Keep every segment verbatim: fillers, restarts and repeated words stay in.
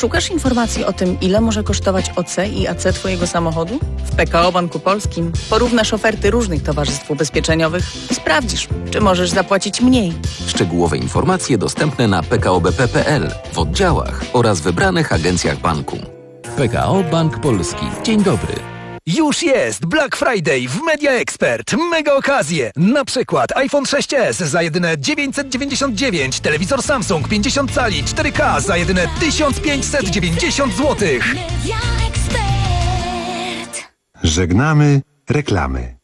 Szukasz informacji o tym, ile może kosztować O C i A C Twojego samochodu? W P K O Banku Polskim porównasz oferty różnych towarzystw ubezpieczeniowych i sprawdzisz, czy możesz zapłacić mniej. Szczegółowe informacje dostępne na p k o b p kropka p l, w oddziałach oraz wybranych agencjach banku. P K O Bank Polski. Dzień dobry. Już jest Black Friday w Media Expert. Mega okazje. Na przykład iPhone sześć es za jedyne dziewięćset dziewięćdziesiąt dziewięć, telewizor Samsung pięćdziesiąt cali cztery K za jedyne tysiąc pięćset dziewięćdziesiąt złotych. Żegnamy reklamy.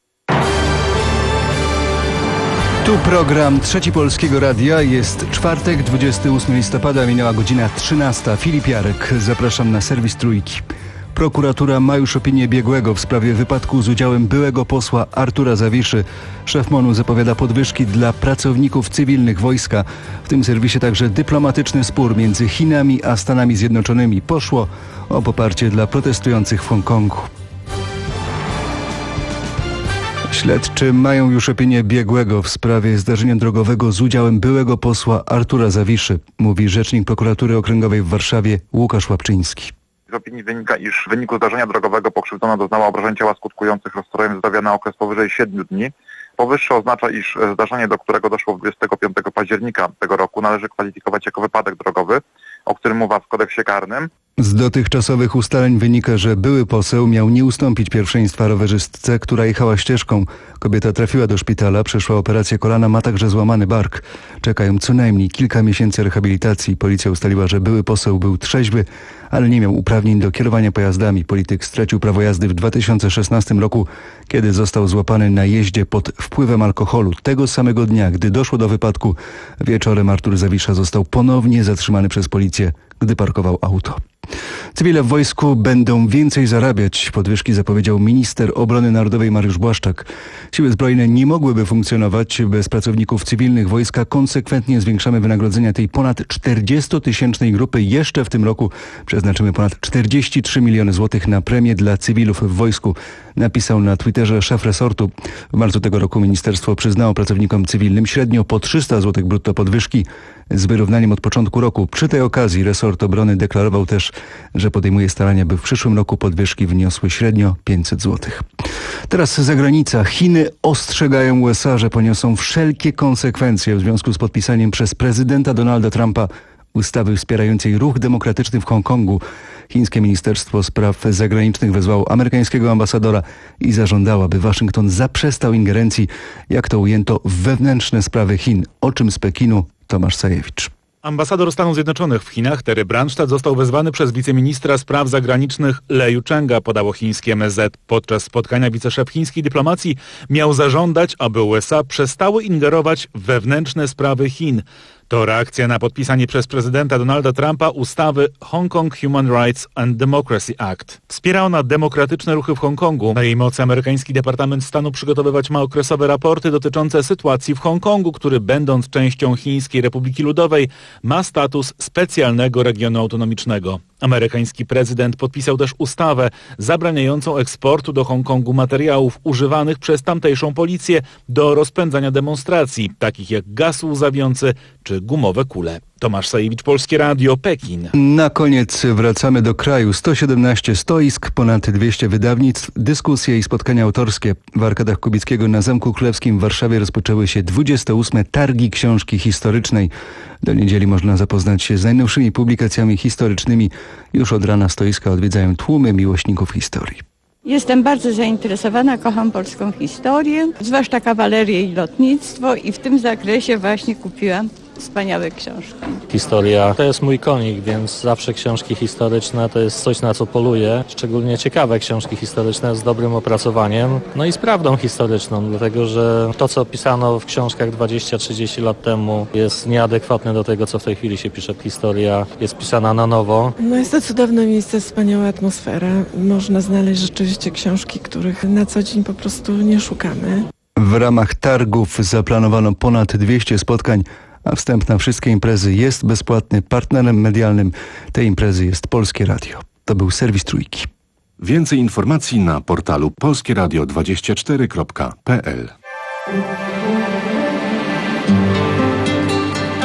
Tu program Trzeci Polskiego Radia. Jest czwartek, dwudziestego ósmego listopada, minęła godzina trzynasta. Filip Jarek, zapraszam na serwis Trójki. Prokuratura ma już opinię biegłego w sprawie wypadku z udziałem byłego posła Artura Zawiszy. Szef MON-u zapowiada podwyżki dla pracowników cywilnych wojska. W tym serwisie także dyplomatyczny spór między Chinami a Stanami Zjednoczonymi. Poszło o poparcie dla protestujących w Hongkongu. Śledczy mają już opinię biegłego w sprawie zdarzenia drogowego z udziałem byłego posła Artura Zawiszy, mówi rzecznik prokuratury okręgowej w Warszawie Łukasz Łapczyński. Z opinii wynika, iż w wyniku zdarzenia drogowego pokrzywdzona doznała obrażeń ciała skutkujących rozstrojem zdrowia na okres powyżej siedmiu dni. Powyższe oznacza, iż zdarzenie, do którego doszło dwudziestego piątego października tego roku, należy kwalifikować jako wypadek drogowy, o którym mowa w kodeksie karnym. Z dotychczasowych ustaleń wynika, że były poseł miał nie ustąpić pierwszeństwa rowerzystce, która jechała ścieżką. Kobieta trafiła do szpitala, przeszła operację kolana, ma także złamany bark. Czekają co najmniej kilka miesięcy rehabilitacji. Policja ustaliła, że były poseł był trzeźwy, ale nie miał uprawnień do kierowania pojazdami. Polityk stracił prawo jazdy w dwa tysiące szesnastym roku, kiedy został złapany na jeździe pod wpływem alkoholu. Tego samego dnia, gdy doszło do wypadku, wieczorem Artur Zawisza został ponownie zatrzymany przez policję, gdy parkował auto. Cywile w wojsku będą więcej zarabiać, podwyżki zapowiedział minister obrony narodowej Mariusz Błaszczak. Siły zbrojne nie mogłyby funkcjonować bez pracowników cywilnych wojska. Konsekwentnie zwiększamy wynagrodzenia tej ponad czterdziestotysięcznej grupy. Jeszcze w tym roku przeznaczymy ponad czterdzieści trzy miliony złotych na premię dla cywilów w wojsku, napisał na Twitterze szef resortu. W marcu tego roku ministerstwo przyznało pracownikom cywilnym średnio po trzysta złotych brutto podwyżki z wyrównaniem od początku roku. Przy tej okazji resort obrony deklarował też, że podejmuje starania, by w przyszłym roku podwyżki wyniosły średnio pięćset złotych. Teraz zagranica. Chiny ostrzegają U S A, że poniosą wszelkie konsekwencje w związku z podpisaniem przez prezydenta Donalda Trumpa ustawy wspierającej ruch demokratyczny w Hongkongu. Chińskie Ministerstwo Spraw Zagranicznych wezwało amerykańskiego ambasadora i zażądało, aby Waszyngton zaprzestał ingerencji, jak to ujęto, w wewnętrzne sprawy Chin. O czym z Pekinu Tomasz Sajewicz. Ambasador Stanów Zjednoczonych w Chinach Terry Branstad został wezwany przez wiceministra spraw zagranicznych Le Yucheng'a, podało chińskie M S Z. Podczas spotkania wiceszef chińskiej dyplomacji miał zażądać, aby U S A przestały ingerować w wewnętrzne sprawy Chin. To reakcja na podpisanie przez prezydenta Donalda Trumpa ustawy Hong Kong Human Rights and Democracy Act. Wspiera ona demokratyczne ruchy w Hongkongu. Na jej mocy amerykański Departament Stanu przygotowywać ma okresowe raporty dotyczące sytuacji w Hongkongu, który będąc częścią Chińskiej Republiki Ludowej ma status specjalnego regionu autonomicznego. Amerykański prezydent podpisał też ustawę zabraniającą eksportu do Hongkongu materiałów używanych przez tamtejszą policję do rozpędzania demonstracji, takich jak gaz łzawiący czy gumowe kule. Tomasz Sajewicz, Polskie Radio, Pekin. Na koniec wracamy do kraju. sto siedemnaście stoisk, ponad dwieście wydawnictw, dyskusje i spotkania autorskie. W Arkadach Kubickiego na Zamku Królewskim w Warszawie rozpoczęły się dwudzieste ósme Targi Książki Historycznej. Do niedzieli można zapoznać się z najnowszymi publikacjami historycznymi. Już od rana stoiska odwiedzają tłumy miłośników historii. Jestem bardzo zainteresowana, kocham polską historię, zwłaszcza kawalerię i lotnictwo i w tym zakresie właśnie kupiłam wspaniałe książki. Historia to jest mój konik, więc zawsze książki historyczne to jest coś, na co poluję. Szczególnie ciekawe książki historyczne z dobrym opracowaniem, no i z prawdą historyczną, dlatego że to, co pisano w książkach dwadzieścia trzydzieści lat temu jest nieadekwatne do tego, co w tej chwili się pisze. Historia jest pisana na nowo. No jest to cudowne miejsce, wspaniała atmosfera. Można znaleźć rzeczywiście książki, których na co dzień po prostu nie szukamy. W ramach targów zaplanowano ponad dwieście spotkań, a wstęp na wszystkie imprezy jest bezpłatny. Partnerem medialnym tej imprezy jest Polskie Radio. To był serwis Trójki. Więcej informacji na portalu polskie radio dwadzieścia cztery kropka p l.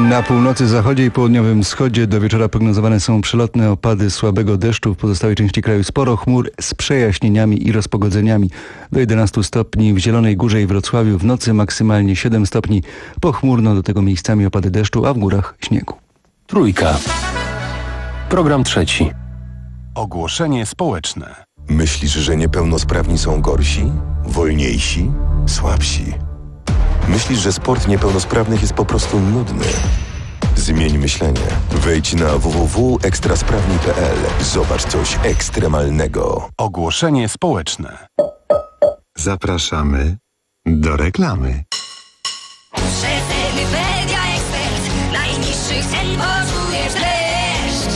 Na północy, zachodzie i południowym wschodzie do wieczora prognozowane są przelotne opady słabego deszczu. W pozostałej części kraju sporo chmur z przejaśnieniami i rozpogodzeniami. Do jedenastu stopni w Zielonej Górze i Wrocławiu, w nocy maksymalnie siedem stopni. Pochmurno, do tego miejscami opady deszczu, a w górach śniegu. Trójka. Program trzeci. Ogłoszenie społeczne. Myślisz, że niepełnosprawni są gorsi, wolniejsi, słabsi? Myślisz, że sport niepełnosprawnych jest po prostu nudny? Zmień myślenie. Wejdź na w w w kropka ekstrasprawni kropka p l. Zobacz coś ekstremalnego. Ogłoszenie społeczne. Zapraszamy do reklamy. Rzetelny Media Ekspert. Najniższych cen poczujesz deszcz.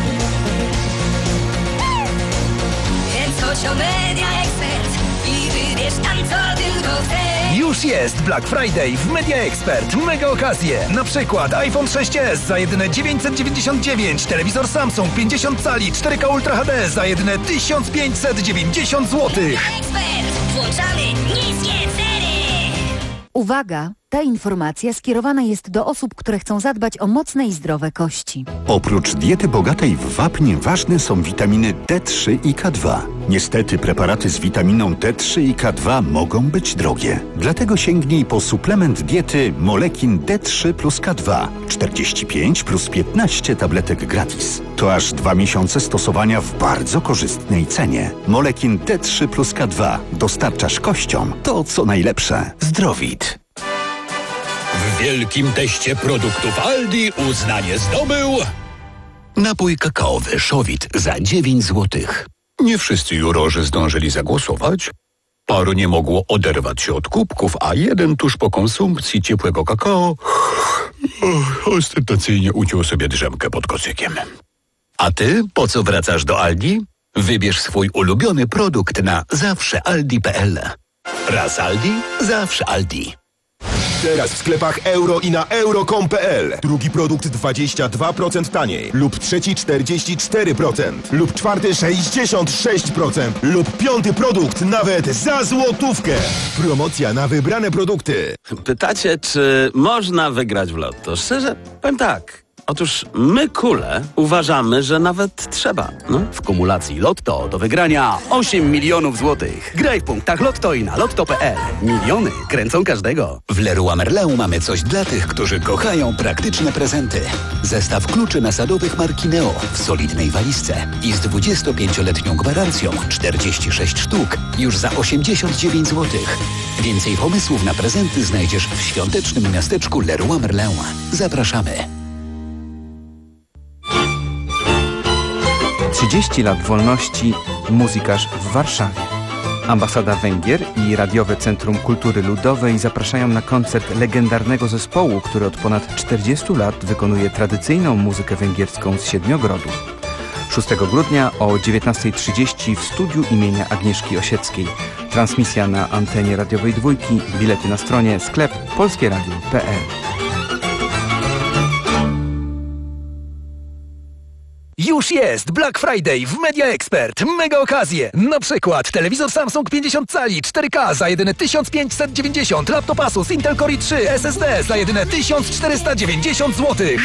Więc chodź o Media Ekspert i wybierz tam, co tylko chcesz. Już jest Black Friday w Media Expert. Mega okazje. Na przykład iPhone sześć es za jedyne dziewięćset dziewięćdziesiąt dziewięć, telewizor Samsung pięćdziesiąt cali cztery K Ultra H D za jedyne tysiąc pięćset dziewięćdziesiąt złotych. Ekspert. Włączamy niskie ceny. Uwaga! Ta informacja skierowana jest do osób, które chcą zadbać o mocne i zdrowe kości. Oprócz diety bogatej w wapń ważne są witaminy D trzy i K dwa. Niestety preparaty z witaminą D trzy i K dwa mogą być drogie. Dlatego sięgnij po suplement diety Molekin D trzy plus K dwa. czterdzieści pięć plus piętnaście tabletek gratis. To aż dwa miesiące stosowania w bardzo korzystnej cenie. Molekin D trzy plus K dwa. Dostarczasz kościom to, co najlepsze. Zdrowit. W wielkim teście produktów Aldi uznanie zdobył napój kakaowy Szowit za dziewięć złotych. Nie wszyscy jurorzy zdążyli zagłosować. Paru nie mogło oderwać się od kubków, a jeden tuż po konsumpcji ciepłego kakao ostentacyjnie uciął sobie drzemkę pod kocykiem. A ty po co wracasz do Aldi? Wybierz swój ulubiony produkt na zawsze aldi kropka p l. Raz Aldi, zawsze Aldi. Teraz w sklepach euro i na euro kropka com kropka p l. Drugi produkt dwadzieścia dwa procent taniej. Lub trzeci czterdzieści cztery procent. Lub czwarty sześćdziesiąt sześć procent. Lub piąty produkt nawet za złotówkę. Promocja na wybrane produkty. Pytacie, czy można wygrać w lotto? Szczerze, powiem tak. Otóż my, kule, uważamy, że nawet trzeba. No. W kumulacji Lotto do wygrania osiem milionów złotych. Graj w punktach Lotto i na lotto kropka p l. Miliony kręcą każdego. W Leroy Merlin mamy coś dla tych, którzy kochają praktyczne prezenty. Zestaw kluczy nasadowych marki Neo w solidnej walizce i z dwudziestopięcioletnią gwarancją czterdzieści sześć sztuk już za osiemdziesiąt dziewięć złotych. Więcej pomysłów na prezenty znajdziesz w świątecznym miasteczku Leroy Merlin. Zapraszamy. trzydzieści lat wolności, muzykarz w Warszawie. Ambasada Węgier i Radiowe Centrum Kultury Ludowej zapraszają na koncert legendarnego zespołu, który od ponad czterdziestu lat wykonuje tradycyjną muzykę węgierską z Siedmiogrodu. szóstego grudnia o dziewiętnasta trzydzieści w studiu imienia Agnieszki Osieckiej. Transmisja na antenie radiowej Dwójki, bilety na stronie sklep polskieradio kropka p l. Już jest Black Friday w Media Expert. Mega okazje. Na przykład telewizor Samsung pięćdziesiąt cali cztery K za jedyne tysiąc pięćset dziewięćdziesiąt. Laptop Asus Intel Core i trzy S S D za jedyne tysiąc czterysta dziewięćdziesiąt złotych.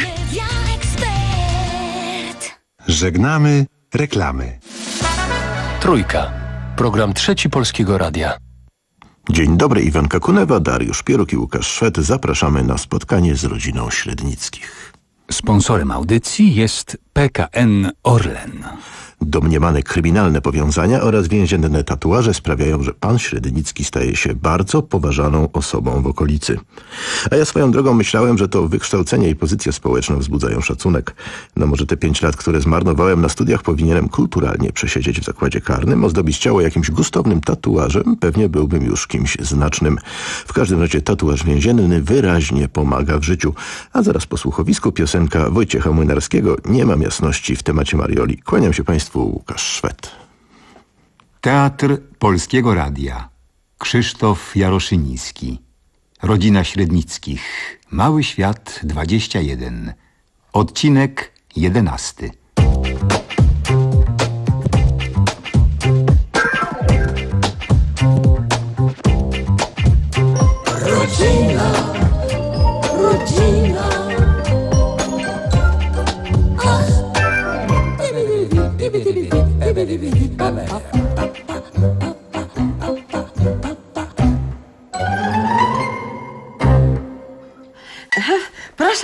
Żegnamy reklamy. Trójka. Program trzeci Polskiego Radia. Dzień dobry, Iwanka Kunewa, Dariusz Pieruk i Łukasz Szwed. Zapraszamy na spotkanie z rodziną Średnickich. Sponsorem audycji jest P K N Orlen. Domniemane kryminalne powiązania oraz więzienne tatuaże sprawiają, że pan Średnicki staje się bardzo poważaną osobą w okolicy. A ja swoją drogą myślałem, że to wykształcenie i pozycja społeczna wzbudzają szacunek. No może te pięć lat, które zmarnowałem na studiach, powinienem kulturalnie przesiedzieć w zakładzie karnym, ozdobić ciało jakimś gustownym tatuażem, pewnie byłbym już kimś znacznym. W każdym razie tatuaż więzienny wyraźnie pomaga w życiu. A zaraz po słuchowisku piosenka Wojciecha Młynarskiego Nie mam jasności w temacie Marioli. Kłaniam się Państwu, Łukasz Szwed. Teatr Polskiego Radia. Krzysztof Jaroszyński. Rodzina Średnickich. Mały Świat dwadzieścia jeden. Odcinek jedenasty. Rodzina, rodzina,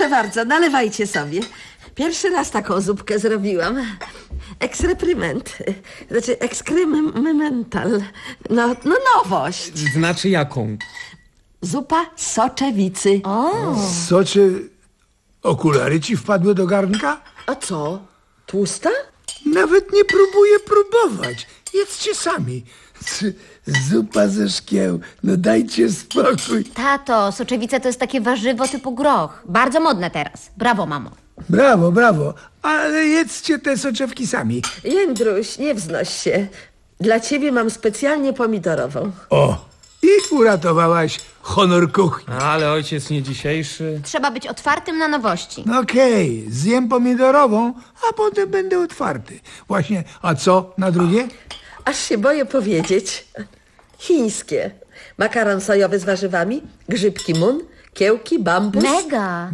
Proszę bardzo, nalewajcie sobie. Pierwszy raz taką zupkę zrobiłam. Ekspryment. Znaczy ekskrymental. No, no nowość. Znaczy jaką? Zupa z soczewicy. O. Socze... Okulary ci wpadły do garnka? A co? Tłusta? Nawet nie próbuję próbować. Jedzcie sami. Zupa ze szkieł. No dajcie spokój. Tato, soczewica to jest takie warzywo typu groch. Bardzo modne teraz. Brawo, mamo. Brawo, brawo. Ale jedzcie te soczewki sami. Jędruś, nie wznoś się. Dla ciebie mam specjalnie pomidorową. O, i uratowałaś honor kuchni. Ale ojciec nie dzisiejszy. Trzeba być otwartym na nowości. No okej, okay, zjem pomidorową, a potem będę otwarty. Właśnie, a co na drugie? Aż się boję powiedzieć. Chińskie. Makaron sojowy z warzywami, grzybki mun, kiełki, bambus. Mega.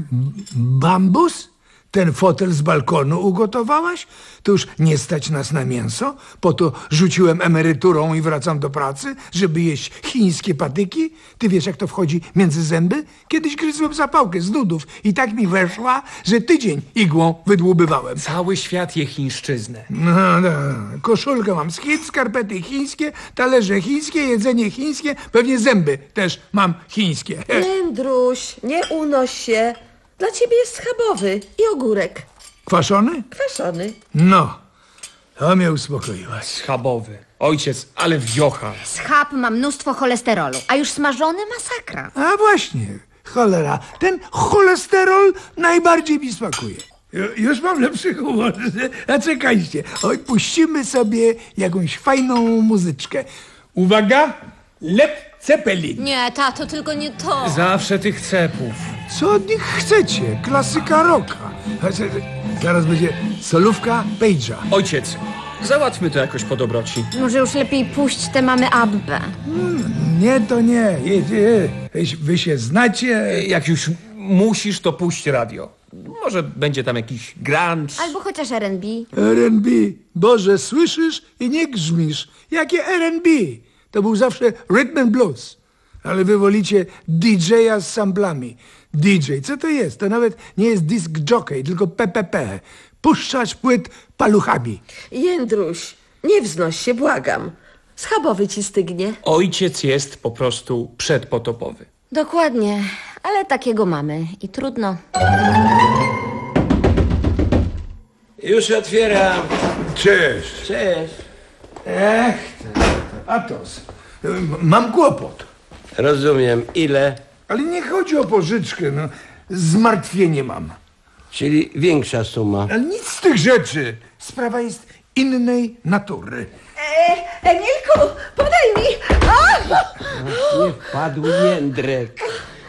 Bambus? Ten fotel z balkonu ugotowałaś? To już nie stać nas na mięso? Po to rzuciłem emeryturą i wracam do pracy, żeby jeść chińskie patyki? Ty wiesz, jak to wchodzi między zęby? Kiedyś gryzłem zapałkę z nudów i tak mi weszła, że tydzień igłą wydłubywałem. Cały świat je chińszczyznę. No, no. Koszulkę mam z Chin, skarpety chińskie, talerze chińskie, jedzenie chińskie, pewnie zęby też mam chińskie. Jędruś, nie unoś się. Dla ciebie jest schabowy i ogórek. Kwaszony? Kwaszony. No, to mnie uspokoiłaś. Schabowy. Ojciec, ale wiocha. Schab ma mnóstwo cholesterolu, a już smażony masakra. A właśnie, cholera, ten cholesterol najbardziej mi smakuje. Już mam lepszy humor. A czekajcie, oj, puścimy sobie jakąś fajną muzyczkę. Uwaga, Led Zeppelin. Nie, tato, tylko nie to. Zawsze tych cepów. Co od nich chcecie? Klasyka rocka. Zaraz będzie solówka Page'a. Ojciec, załatwmy to jakoś po dobroci. Może już lepiej puść tę mamy Abbę. Hmm, nie, to nie. Je, je. Wy się znacie. Jak już musisz, to puść radio. Może będzie tam jakiś grunge. Albo chociaż R and B. R and B. Boże, słyszysz i nie grzmisz. Jakie R and B? To był zawsze rhythm and blues. Ale wy wolicie D J a z samplami. D J, co to jest? To nawet nie jest disc jockey, tylko P P P. Puszczać płyt paluchami. Jędruś, nie wznoś się, błagam. Schabowy ci stygnie. Ojciec jest po prostu przedpotopowy. Dokładnie, ale takiego mamy i trudno. Już otwieram. Cześć. Cześć. Ech, Atos, mam kłopot. Rozumiem. Ile? Ale nie chodzi o pożyczkę, no. Zmartwienie mam. Czyli większa suma. Ale nic z tych rzeczy. Sprawa jest innej natury. E, Emilku, podaj mi. A! Nie wpadł Jędrek.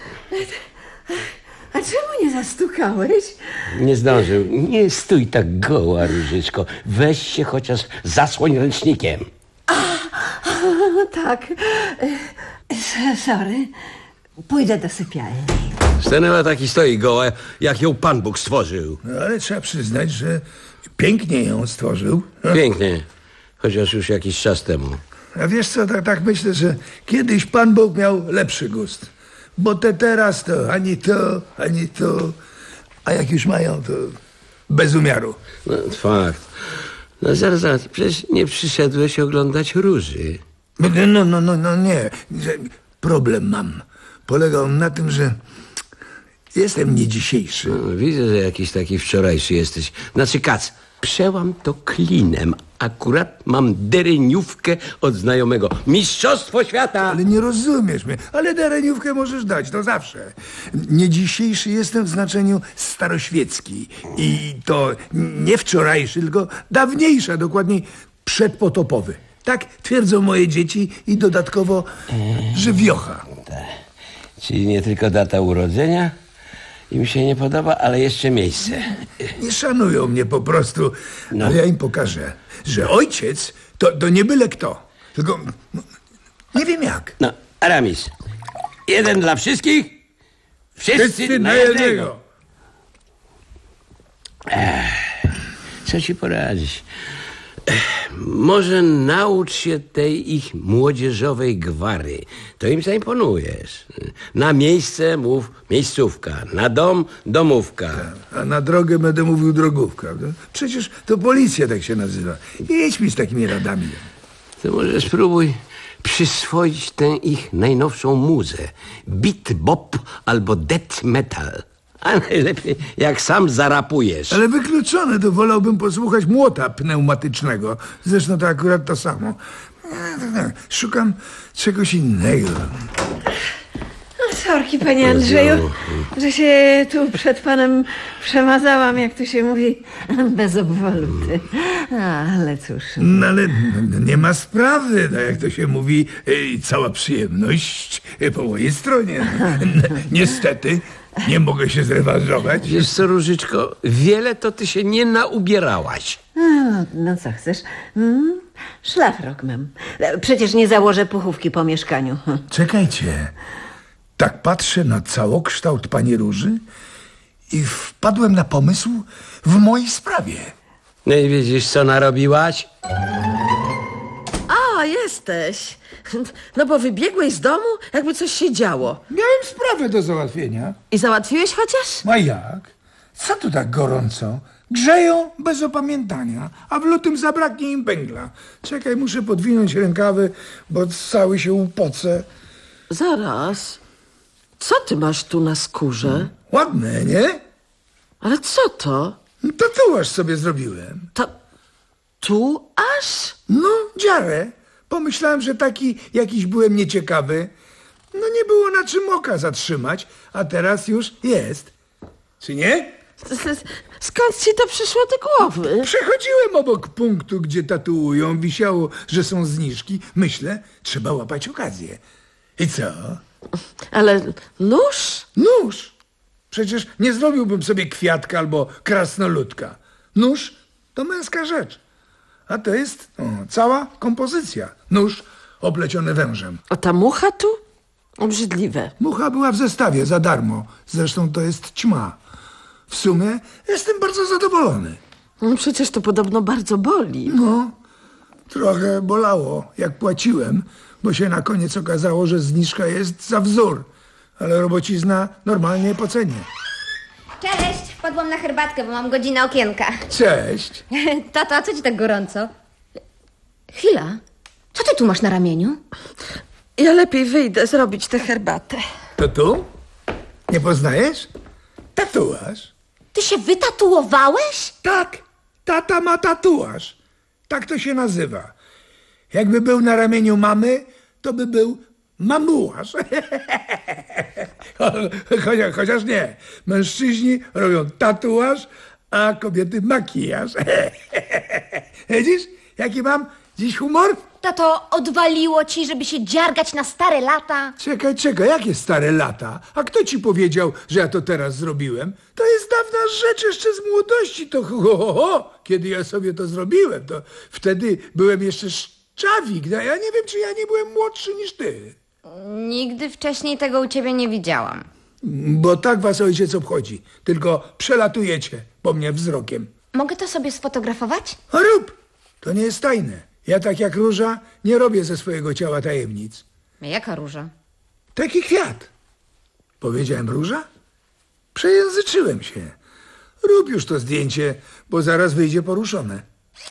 A czemu nie zastukałeś? Nie zdążył. Nie stój tak goła, Różyczko. Weź się chociaż zasłoń ręcznikiem. A, tak. Sorry. Pójdę do sypialni. Stanęła tak i stoi goła, jak ją Pan Bóg stworzył. No, ale trzeba przyznać, że pięknie ją stworzył. Pięknie. Chociaż już jakiś czas temu. A wiesz co, tak, tak myślę, że kiedyś Pan Bóg miał lepszy gust. Bo te teraz to ani to, ani to. A jak już mają, to bez umiaru. No, fakt. No zaraz, zaraz. Przecież nie przyszedłeś oglądać Róży. No, no, no, no, no nie. Problem mam. Polega on na tym, że jestem nie dzisiejszy. No, widzę, że jakiś taki wczorajszy jesteś. Znaczy, Kac, przełam to klinem. Akurat mam dereniówkę od znajomego. Mistrzostwo świata! Ale nie rozumiesz mnie. Ale dereniówkę możesz dać, to zawsze. Nie dzisiejszy jestem w znaczeniu staroświecki. I to nie wczorajszy, tylko dawniejszy, a dokładniej przedpotopowy. Tak twierdzą moje dzieci i dodatkowo żywiocha. Czyli nie tylko data urodzenia im się nie podoba, ale jeszcze miejsce. Nie szanują mnie po prostu, no. Ale ja im pokażę, że ojciec to, to nie byle kto, tylko no, nie wiem jak. No, Aramis, jeden dla wszystkich, wszyscy, wszyscy na jednego. jednego. Ech, co ci poradzić? Może naucz się tej ich młodzieżowej gwary. To im zaimponujesz. Na miejsce mów miejscówka, na dom domówka. A na drogę będę mówił drogówka. Przecież to policja tak się nazywa. Jedź mi z takimi radami. To może spróbuj przyswoić tę ich najnowszą muzę. Beat bop albo death metal. A najlepiej jak sam zarapujesz. Ale wykluczone, to wolałbym posłuchać młota pneumatycznego. Zresztą to akurat to samo. Szukam czegoś innego. No, sorki, panie Andrzeju, że się tu przed panem przemazałam, jak to się mówi, bez obwaluty. Ale cóż. No ale nie ma sprawy, no jak to się mówi, cała przyjemność po mojej stronie. Niestety nie mogę się zrewanżować. Wiesz co, Różyczko, wiele to ty się nie naubierałaś. No, no co chcesz? Hmm? Szlafrok mam. Przecież nie założę puchówki po mieszkaniu. Czekajcie. Tak patrzę na całokształt pani Róży i wpadłem na pomysł w mojej sprawie. No i widzisz, co narobiłaś? A, jesteś. No bo wybiegłeś z domu, jakby coś się działo. Miałem sprawę do załatwienia. I załatwiłeś chociaż? A jak? Co tu tak gorąco? Grzeją bez opamiętania, a w lutym zabraknie im węgla. Czekaj, muszę podwinąć rękawy, bo cały się upocę. Zaraz. Co ty masz tu na skórze? Ładne, nie? Ale co to? Tatuaż sobie zrobiłem. To tu aż? No, dziarę. Pomyślałem, że taki jakiś byłem nieciekawy. No nie było na czym oka zatrzymać, a teraz już jest. Czy nie? Skąd ci to przyszło do głowy? Przechodziłem obok punktu, gdzie tatuują. Wisiało, że są zniżki. Myślę, trzeba łapać okazję. I co? Ale nóż? Nóż! Przecież nie zrobiłbym sobie kwiatka albo krasnoludka. Nóż to męska rzecz. A to jest o, cała kompozycja. Nóż opleciony wężem. A ta mucha tu? Obrzydliwe. Mucha była w zestawie za darmo. Zresztą to jest ćma. W sumie jestem bardzo zadowolony. No przecież to podobno bardzo boli. No, trochę bolało, jak płaciłem, bo się na koniec okazało, że zniżka jest za wzór. Ale robocizna normalnie po cenie. Cześć, wpadłam na herbatkę, bo mam godzinę okienka. Cześć. Tato, a co ci tak gorąco? Chwila, co ty tu masz na ramieniu? Ja lepiej wyjdę zrobić tę herbatę. To tu? Nie poznajesz? Tatuaż. Ty się wytatuowałeś? Tak, tata ma tatuaż. Tak to się nazywa. Jakby był na ramieniu mamy, to by był mamułaż. Chociaż, chociaż nie. Mężczyźni robią tatuaż, a kobiety makijaż. Widzisz, jaki mam dziś humor? Tato, odwaliło ci, żeby się dziargać na stare lata? Czekaj, czekaj, jakie stare lata? A kto ci powiedział, że ja to teraz zrobiłem? To jest dawna rzecz jeszcze z młodości. To ho, ho, ho. Kiedy ja sobie to zrobiłem, to wtedy byłem jeszcze szczawik. Ja nie wiem, czy ja nie byłem młodszy niż ty. Nigdy wcześniej tego u ciebie nie widziałam. Bo tak was ojciec obchodzi. Tylko przelatujecie po mnie wzrokiem. Mogę to sobie sfotografować? A rób! To nie jest tajne. Ja tak jak Róża nie robię ze swojego ciała tajemnic. Jaka róża? Taki kwiat. Powiedziałem Róża? Przejęzyczyłem się. Rób już to zdjęcie, bo zaraz wyjdzie poruszone.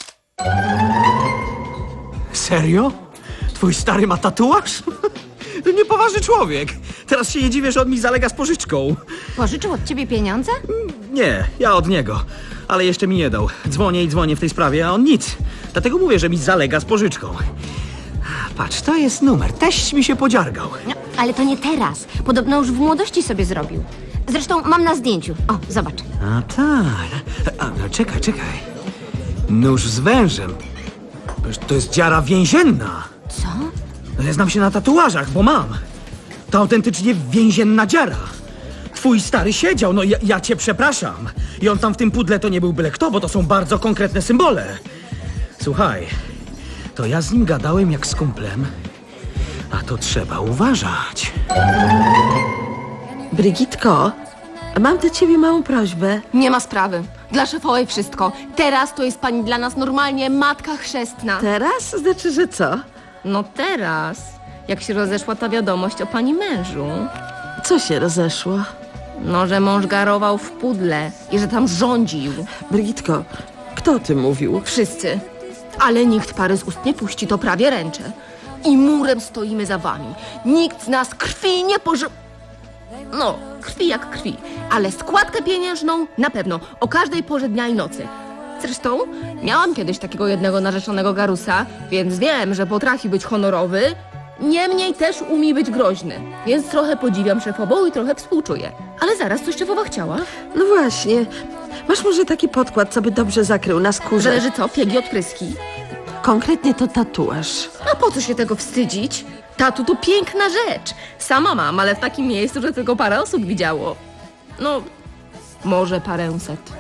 Serio? Twój stary ma tatuaż? Niepoważny człowiek. Teraz się nie dziwię, że on mi zalega z pożyczką. Pożyczył od ciebie pieniądze? Nie, ja od niego. Ale jeszcze mi nie dał. Dzwonię i dzwonię w tej sprawie, a on nic. Dlatego mówię, że mi zalega z pożyczką. Patrz, to jest numer. Teść mi się podziargał. No, ale to nie teraz. Podobno już w młodości sobie zrobił. Zresztą mam na zdjęciu. O, zobacz. A tak. A, no, czekaj, czekaj. Nóż z wężem. To jest dziara więzienna. Co? Ja znam się na tatuażach, bo mam. To autentycznie więzienna dziara. Twój stary siedział, no ja, ja cię przepraszam. I on tam w tym pudle to nie był byle kto, bo to są bardzo konkretne symbole. Słuchaj, to ja z nim gadałem jak z kumplem, a to trzeba uważać. Brigitko, Mam do ciebie małą prośbę. Nie ma sprawy. Dla szefowej wszystko. Teraz to jest pani dla nas normalnie matka chrzestna. Teraz? Znaczy, że co? No teraz, jak się rozeszła ta wiadomość o pani mężu. Co się rozeszło? No, że mąż garował w pudle i że tam rządził. Brygitko, kto o tym mówił? Wszyscy. Ale nikt pary z ust nie puści, to prawie ręczę. I murem stoimy za wami. Nikt z nas krwi nie poży... No, krwi jak krwi. Ale składkę pieniężną na pewno. O każdej porze dnia i nocy. Zresztą miałam kiedyś takiego jednego narzeczonego garusa, więc wiem, że potrafi być honorowy. Niemniej też umie być groźny. Więc trochę podziwiam szefową i trochę współczuję. Ale zaraz, coś szefowa chciała? No właśnie. Masz może taki podkład, co by dobrze zakrył na skórze? Zależy co? Piegi, odpryski? Konkretnie to tatuaż. A po co się tego wstydzić? Tatu to piękna rzecz. Sama mam, ale w takim miejscu, że tylko parę osób widziało. No, może paręset.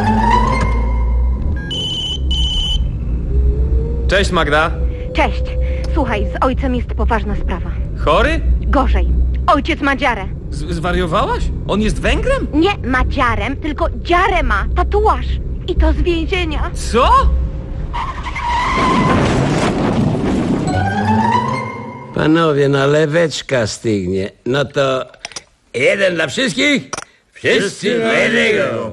Cześć, Magda. Cześć. Słuchaj, z ojcem jest poważna sprawa. Chory? Gorzej. Ojciec ma dziarę. Z- zwariowałaś? On jest Węgrem? Nie ma dziarę, tylko dziarę ma. Tatuaż. I to z więzienia. Co? Panowie, naleweczka stygnie. No to jeden dla wszystkich, wszyscy dla jednego.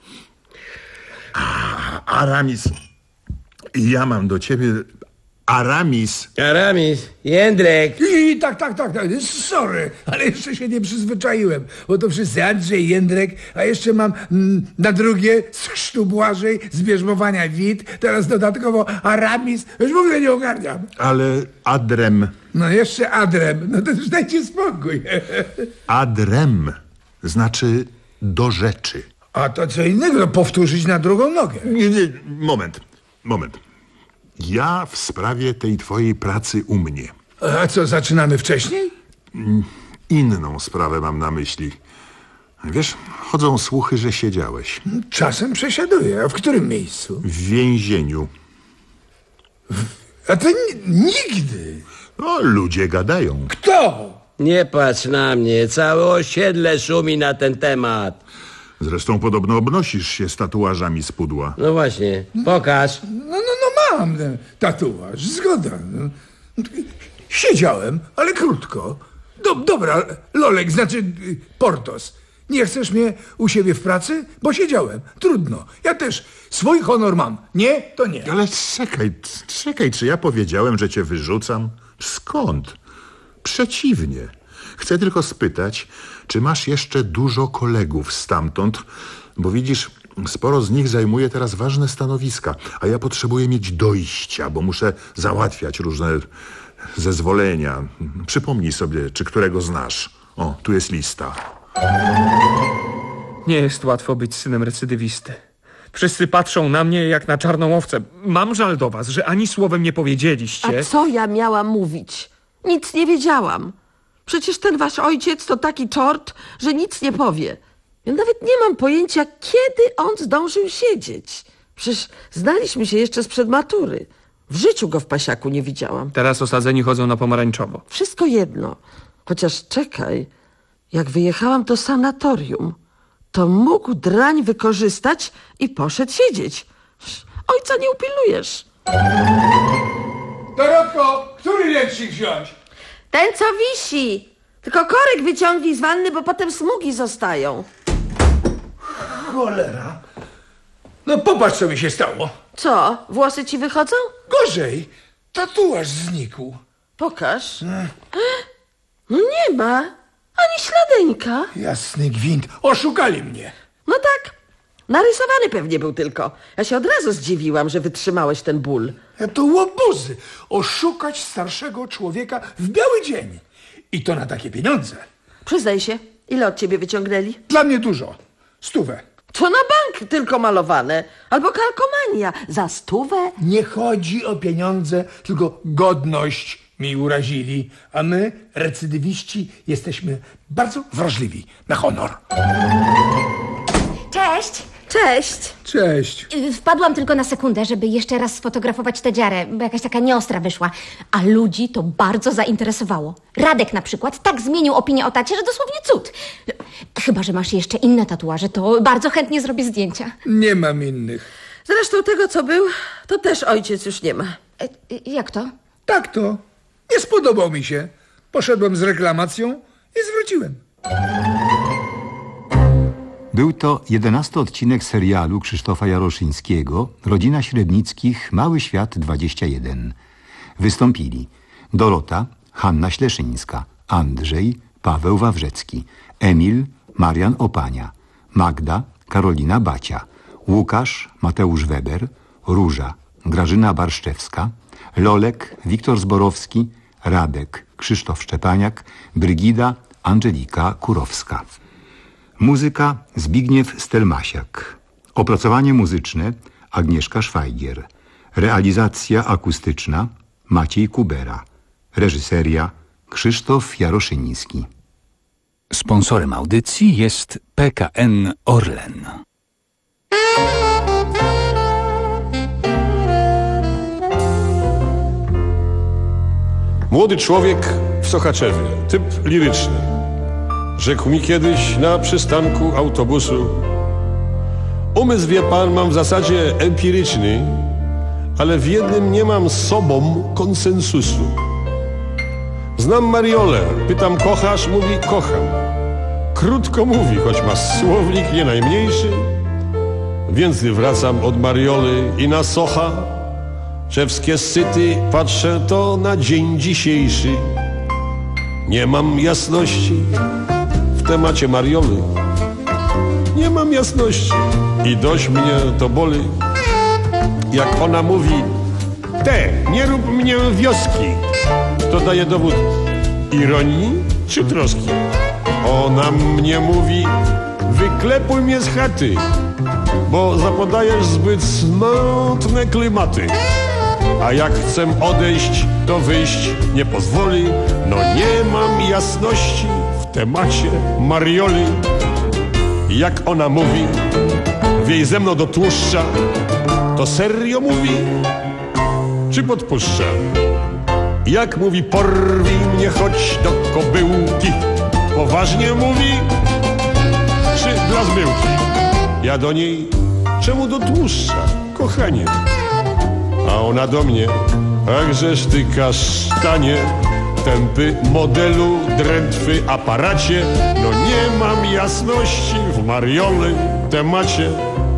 Aramis, ja mam do ciebie... Aramis. Aramis, Jędrek. I tak, tak, tak, tak, sorry, ale jeszcze się nie przyzwyczaiłem, bo to wszyscy Andrzej, Jędrek, a jeszcze mam mm, na drugie z chrztu Błażej, z bierzmowania Wit, teraz dodatkowo Aramis, już w ogóle nie ogarniam. Ale adrem. No jeszcze Adrem, no to już dajcie spokój. Adrem znaczy do rzeczy. A to co innego, powtórzyć na drugą nogę. Nie, nie, moment, moment. Ja w sprawie tej twojej pracy u mnie. A co, zaczynamy wcześniej? Inną sprawę mam na myśli. Wiesz, chodzą słuchy, że siedziałeś. Czasem przesiaduję, a w którym miejscu? W więzieniu. A to nigdy. No, ludzie gadają. Kto? Nie patrz na mnie, całe osiedle szumi na ten temat. Zresztą podobno obnosisz się z tatuażami z pudła. No właśnie, pokaż. No, no, no mam ten tatuaż, zgoda. No. Siedziałem, ale krótko. Do, dobra, Lolek, znaczy Portos. Nie chcesz mnie u siebie w pracy? Bo siedziałem. Trudno. Ja też swój honor mam. Nie, to nie. Ale czekaj, czekaj, czy ja powiedziałem, że cię wyrzucam? Skąd? Przeciwnie. Chcę tylko spytać, czy masz jeszcze dużo kolegów stamtąd? Bo widzisz, sporo z nich zajmuje teraz ważne stanowiska, a ja potrzebuję mieć dojścia, bo muszę załatwiać różne zezwolenia. Przypomnij sobie, czy którego znasz. O, tu jest lista. Nie jest łatwo być synem recydywisty. Wszyscy patrzą na mnie jak na czarną owcę. Mam żal do was, że ani słowem nie powiedzieliście. A co ja miałam mówić? Nic nie wiedziałam. Przecież ten wasz ojciec to taki czort, że nic nie powie. Ja nawet nie mam pojęcia, kiedy on zdążył siedzieć. Przecież znaliśmy się jeszcze sprzed matury. W życiu go w pasiaku nie widziałam. Teraz osadzeni chodzą na pomarańczowo. Wszystko jedno. Chociaż czekaj, jak wyjechałam do sanatorium, to mógł drań wykorzystać i poszedł siedzieć. Ojca nie upilnujesz. Dorotko, który ręcznik wziąć? Ten, co wisi. Tylko korek wyciągnij z wanny, bo potem smugi zostają. Cholera. No popatrz, co mi się stało. Co? Włosy ci wychodzą? Gorzej. Tatuaż znikł. Pokaż. No nie ma. Ani śladeńka. Jasny gwint. Oszukali mnie. No tak. Narysowany pewnie był tylko. Ja się od razu zdziwiłam, że wytrzymałeś ten ból. To łobuzy. Oszukać starszego człowieka w biały dzień. I to na takie pieniądze. Przyznaj się, ile od ciebie wyciągnęli? Dla mnie dużo. Stówę. To na bank tylko malowane. Albo kalkomania. Za stówę? Nie chodzi o pieniądze, tylko godność mi urazili. A my, recydywiści, jesteśmy bardzo wrażliwi na honor. Cześć! Cześć! Cześć. Wpadłam tylko na sekundę, żeby jeszcze raz sfotografować tę dziarę, bo jakaś taka nieostra wyszła. A ludzi to bardzo zainteresowało. Radek na przykład tak zmienił opinię o tacie, że dosłownie cud. Chyba że masz jeszcze inne tatuaże, to bardzo chętnie zrobię zdjęcia. Nie mam innych. Zresztą tego, co był, to też ojciec już nie ma. E, jak to? Tak to. Nie spodobał mi się. Poszedłem z reklamacją i zwróciłem. Był to jedenasty odcinek serialu Krzysztofa Jaroszyńskiego Rodzina Średnickich, Mały Świat dwadzieścia jeden. Wystąpili Dorota, Hanna Śleszyńska, Andrzej, Paweł Wawrzecki, Emil, Marian Opania, Magda, Karolina Bacia, Łukasz, Mateusz Weber, Róża, Grażyna Barszczewska, Lolek, Wiktor Zborowski, Radek, Krzysztof Szczepaniak, Brygida, Angelika Kurowska. Muzyka Zbigniew Stelmasiak. Opracowanie muzyczne Agnieszka Szwajgier. Realizacja akustyczna Maciej Kubera. Reżyseria Krzysztof Jaroszyński. Sponsorem audycji jest P K N Orlen. Młody człowiek w Sochaczewie, typ liryczny, rzekł mi kiedyś na przystanku autobusu: umysł, wie pan, mam w zasadzie empiryczny, ale w jednym nie mam z sobą konsensusu. Znam Mariolę, pytam: kochasz? Mówi: kocham. Krótko mówi, choć ma słownik nie najmniejszy, więc gdy wracam od Marioli i na Socha czewskie syty, patrzę to na dzień dzisiejszy. Nie mam jasności w temacie Marioli, nie mam jasności i dość mnie to boli, jak ona mówi: te, nie rób mnie wioski. To daje dowód ironii czy troski. Ona mnie mówi: wyklepuj mnie z chaty, bo zapodajesz zbyt smutne klimaty. A jak chcę odejść, to wyjść nie pozwoli. No nie mam jasności w temacie Marioli. Jak ona mówi, wiej ze mną do tłuszcza, to serio mówi, czy podpuszcza? Jak mówi: porwij mnie, chodź do kobyłki, poważnie mówi, czy dla zmyłki? Ja do niej: czemu do tłuszcza, kochanie? A ona do mnie: akżeż ty kasztanie, tępy modelu, drętwy aparacie. No nie mam jasności w Marioli temacie.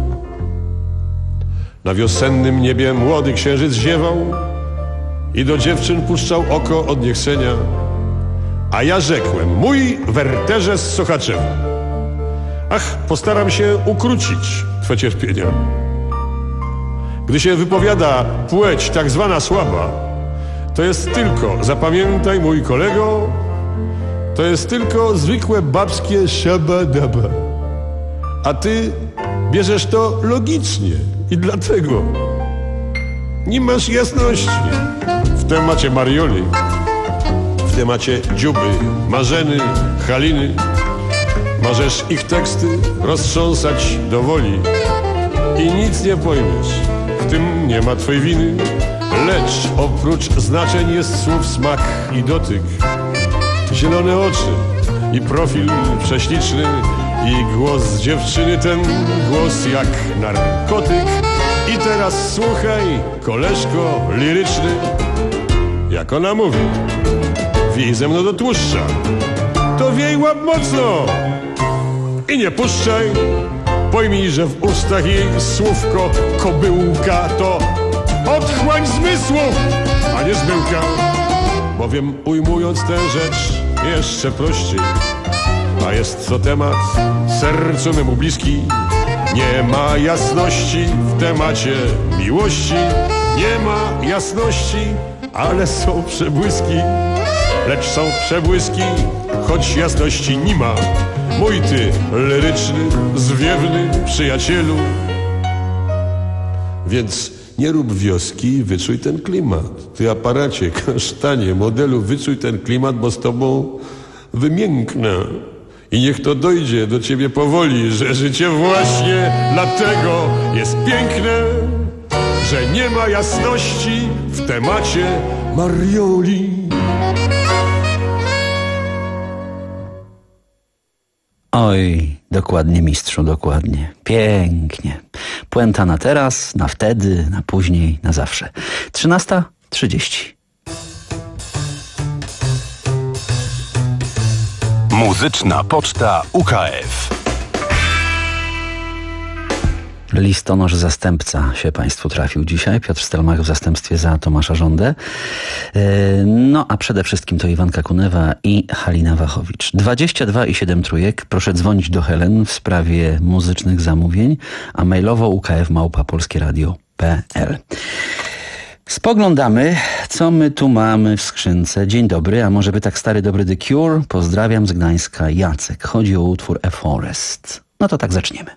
Na wiosennym niebie młody księżyc ziewał i do dziewczyn puszczał oko od niechcenia. A ja rzekłem: mój Werterze z Sochaczewa, ach, postaram się ukrócić twe cierpienia. Gdy się wypowiada płeć tak zwana słaba, to jest tylko, zapamiętaj mój kolego, to jest tylko zwykłe babskie szabadaba. A ty bierzesz to logicznie i dlatego nie masz jasności w temacie Marioli, w temacie Dziuby, Marzeny, Haliny. Możesz ich teksty roztrząsać do woli i nic nie pojmiesz, w tym nie ma twojej winy. Lecz oprócz znaczeń jest słów smak i dotyk, zielone oczy i profil prześliczny i głos z dziewczyny, ten głos jak narkotyk. I teraz słuchaj, koleżko liryczny, jak ona mówi: wiej ze mną do tłuszcza, to wiej łap mocno i nie puszczaj. Pojmij, że w ustach jej słówko kobyłka to otchłań zmysłów, a nie zmyłka. Bowiem ujmując tę rzecz jeszcze prościej, a jest to temat sercu memu bliski, nie ma jasności w temacie miłości. Nie ma jasności, ale są przebłyski. Lecz są przebłyski, choć jasności nie ma. Mój ty liryczny, zwiewny przyjacielu. Więc nie rób wioski, wyczuj ten klimat. Ty aparacie, kasztanie, modelu, wyczuj ten klimat, bo z tobą wymięknę. I niech to dojdzie do ciebie powoli, że życie właśnie dlatego jest piękne, że nie ma jasności w temacie Marioli. Oj, dokładnie, mistrzu, dokładnie. Pięknie. Puenta na teraz, na wtedy, na później, na zawsze. trzynasta trzydzieści. Muzyczna Poczta U K F. Listonosz zastępca się Państwu trafił dzisiaj. Piotr Stelmach w zastępstwie za Tomasza Żądę. No a przede wszystkim to Iwanka Kunewa i Halina Wachowicz. dwadzieścia dwa i siedem trójek. Proszę dzwonić do Helen w sprawie muzycznych zamówień, a mailowo u k f małpa polskie radio kropka p l. Spoglądamy, co my tu mamy w skrzynce. Dzień dobry, a może by tak stary dobry The Cure? Pozdrawiam z Gdańska, Jacek. Chodzi o utwór A Forest. No to tak zaczniemy.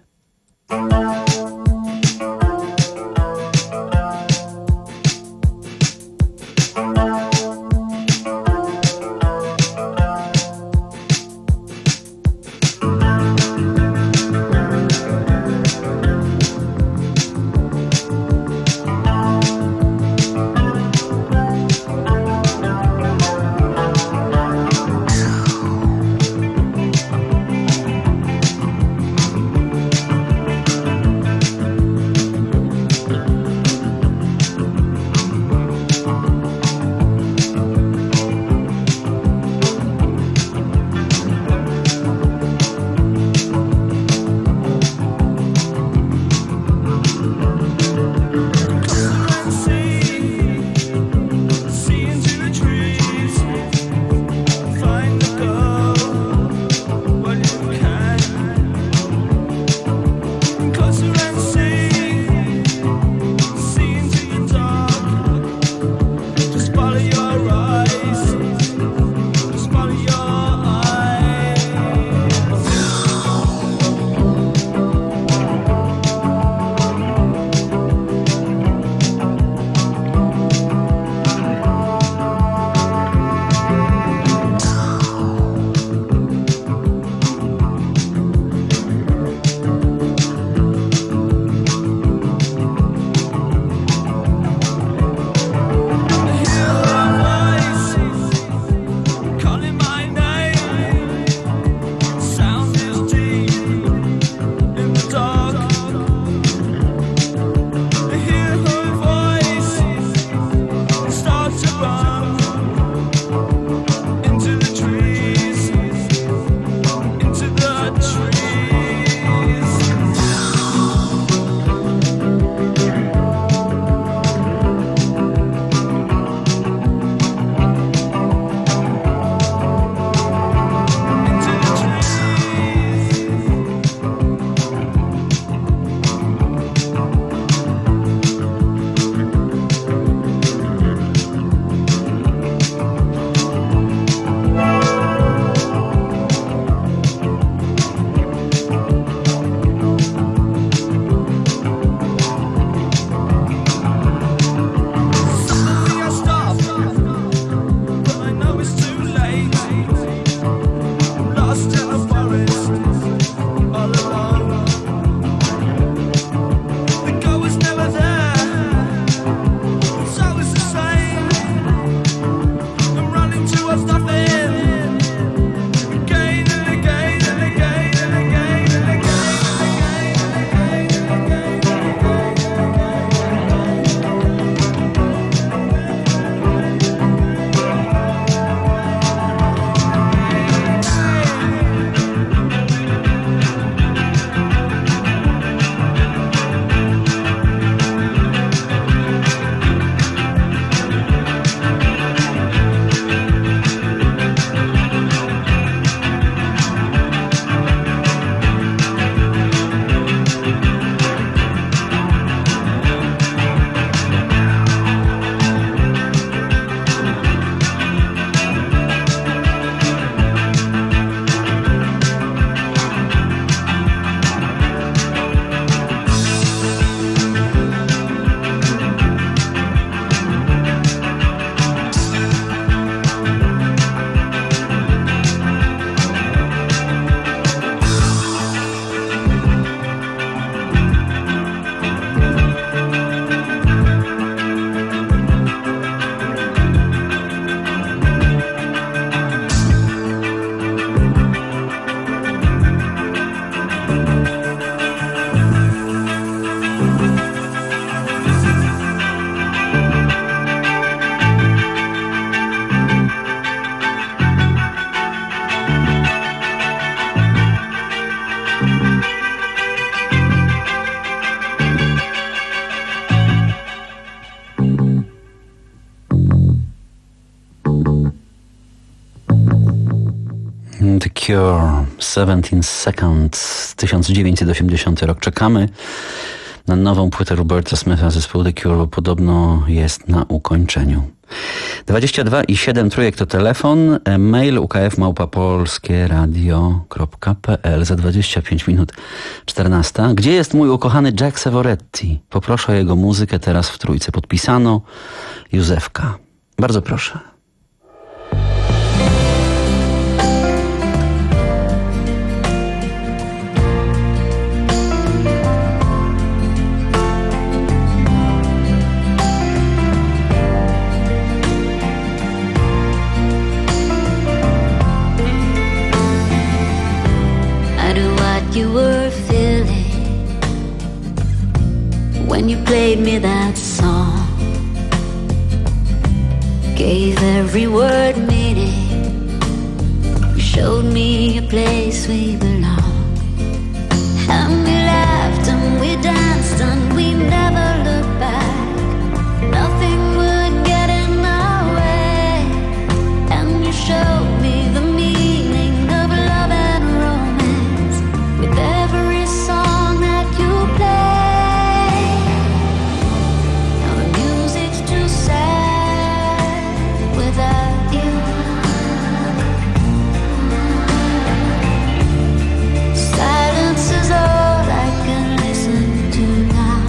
Cure, seventeen seconds, tysiąc dziewięćset osiemdziesiąty rok. Czekamy na nową płytę Roberta Smitha. Zespół The Cure podobno jest na ukończeniu. dwadzieścia dwa i siedem trójek to telefon, mail u k f małpa polskie radio kropka p l. Za dwadzieścia pięć minut czternasta. Gdzie jest mój ukochany Jack Savoretti? Poproszę o jego muzykę teraz w trójce. Podpisano Józefka. Bardzo proszę. You were feeling when you played me that song, gave every word meaning, you showed me a place we belong, and we laughed and we danced and we never looked back. Nothing would get in our way, and you showed me the meaning of love and romance with every song that you play. Now the music's too sad without you. Silence is all I can listen to now.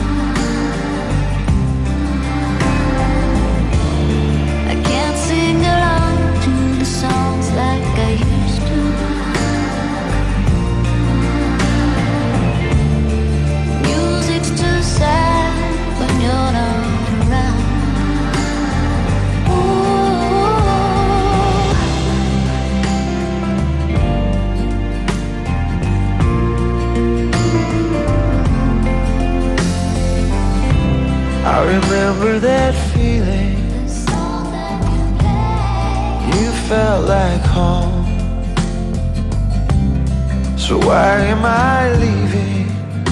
I can't sing along to the songs like I used to. Music's too sad when you're not around. Ooh. I remember that feeling. You felt like home. So why am I leaving?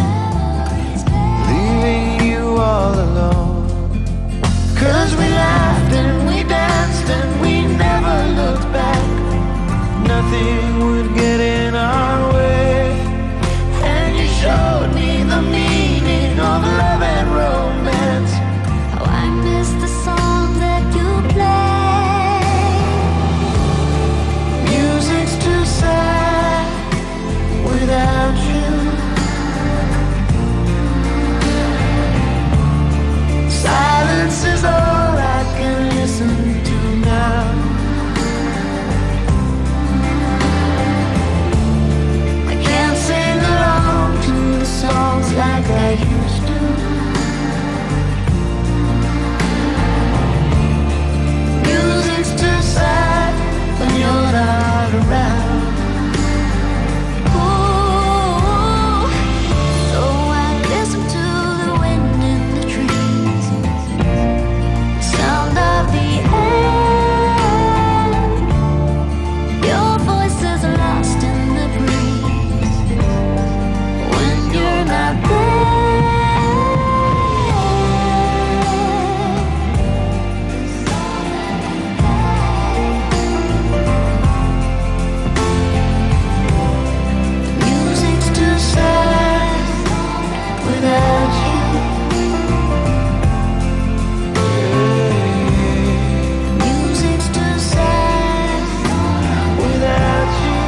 Leaving you all alone. 'Cause we laughed and we danced and we never looked back. Nothing would get in our way. And you showed me the meaning of love and romance. How I miss the songs that you play. Music's too sad without you. Silence is all I can listen to now. I can't sing along to the songs like I used to. Music's too sad when you're not around. Ooh. So I listen to the wind in the trees, sound of the air. Your voice is lost in the breeze when you're not there. Music's too sad without you. Music's too sad without you.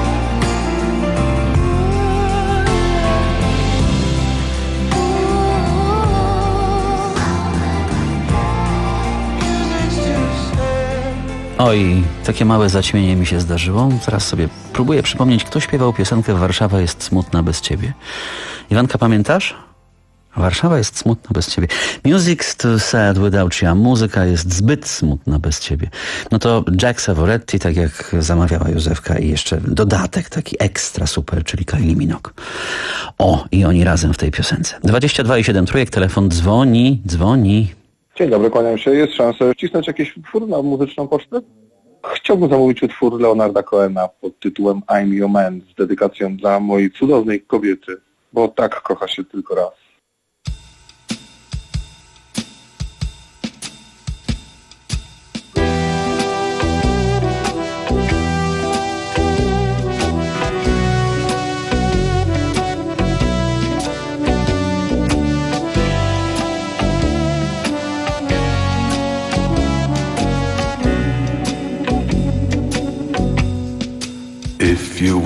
Music's too sad. Oj, takie małe zaćmienie mi się zdarzyło. Teraz sobie próbuję przypomnieć, kto śpiewał piosenkę Warszawa jest smutna bez ciebie. Iwanka, pamiętasz? Warszawa jest smutna bez ciebie. Music's too sad without you. A muzyka jest zbyt smutna bez ciebie. No to Jack Savoretti, tak jak zamawiała Józefka, i jeszcze dodatek taki ekstra super, czyli Kylie Minogue. O, i oni razem w tej piosence. dwadzieścia dwa i siedem trójek, telefon dzwoni, dzwoni. Dzień dobry, kłaniam się. Jest szansa wcisnąć jakiś utwór na muzyczną pocztę? Chciałbym zamówić utwór Leonarda Cohena pod tytułem I'm Your Man z dedykacją dla mojej cudownej kobiety, bo tak kocha się tylko raz.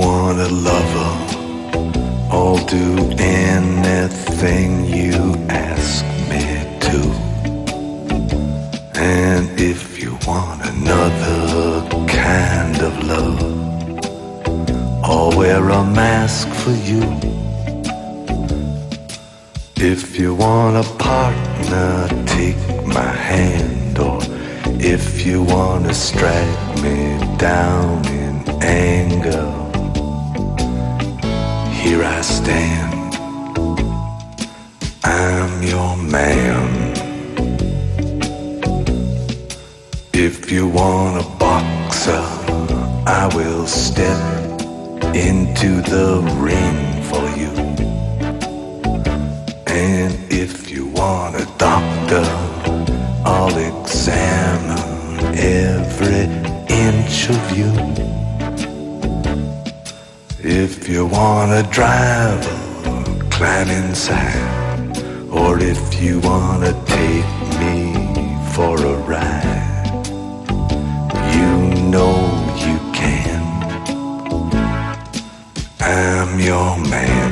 want a lover, I'll do anything you ask me to. And if you want another kind of love, I'll wear a mask for you. If you want a partner, take my hand. Or if you want to strike me down in anger, here I stand, I'm your man. If you want a boxer, I will step into the ring for you. And if you want a doctor, I'll examine every inch of you. If you want a driver, climb inside. Or if you want to take me for a ride, you know you can. I'm your man.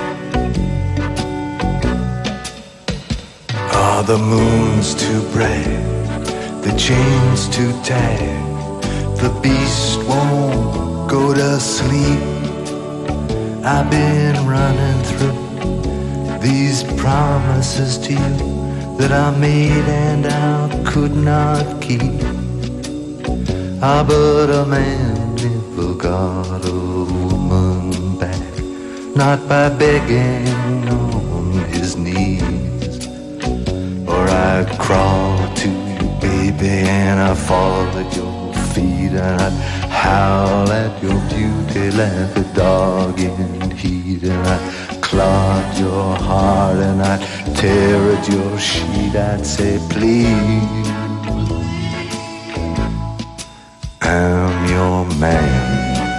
Are the moons too bright, the chains too tight, the beast won't go to sleep? I've been running through these promises to you that I made and I could not keep. Ah, but a man never got a woman back, not by begging on his knees. Or I'd crawl to you, baby, and I'd fall at your feet, and I'd howl at your beauty like a dog in heat, and I'd claw at your heart, and I'd tear at your sheet. I'd say, please, I'm your man.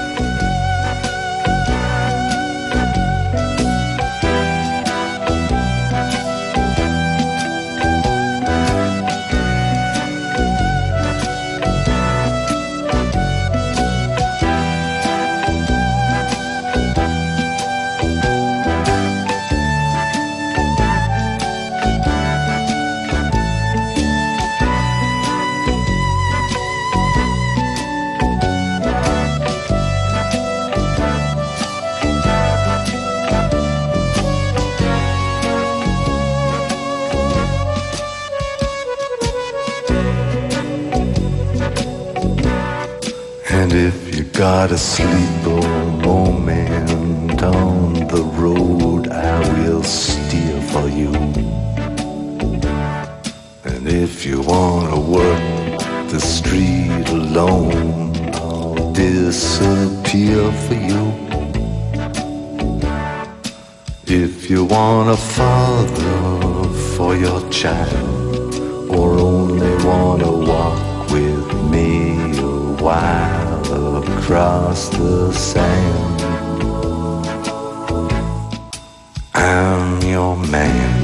And if you got a sleeper moment on the road, I will steer for you. And if you wanna work the street alone, I'll disappear for you. If you want a father for your child, or only wanna walk with me a while across the sand, I'm your man.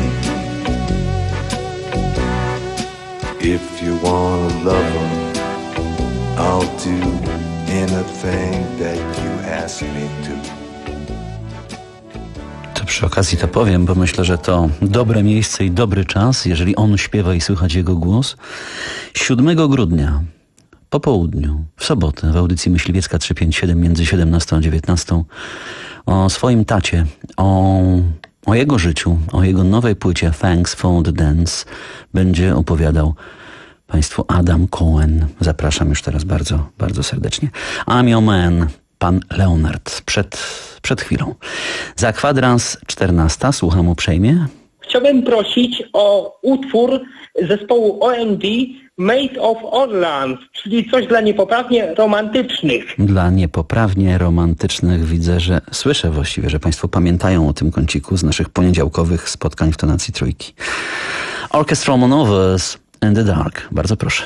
If you want a lover, I'll do anything that you ask me to. To przy okazji to powiem, bo myślę, że to dobre miejsce i dobry czas, jeżeli on śpiewa i słychać jego głos. siódmego grudnia po południu, w sobotę, w audycji Myśliwiecka trzysta pięćdziesiąt siedem między siedemnastą a dziewiętnastą o swoim tacie, o, o jego życiu, o jego nowej płycie Thanks for the Dance będzie opowiadał Państwu Adam Cohen. Zapraszam już teraz bardzo, bardzo serdecznie. I'm your man, pan Leonard, przed, przed chwilą. Za kwadrans czternasta, słucham uprzejmie. Chciałbym prosić o utwór zespołu O M D Made of Orleans, czyli coś dla niepoprawnie romantycznych. Dla niepoprawnie romantycznych widzę, że słyszę właściwie, że Państwo pamiętają o tym kąciku z naszych poniedziałkowych spotkań w tonacji trójki. Orchestral Maneuvers in the Dark. Bardzo proszę.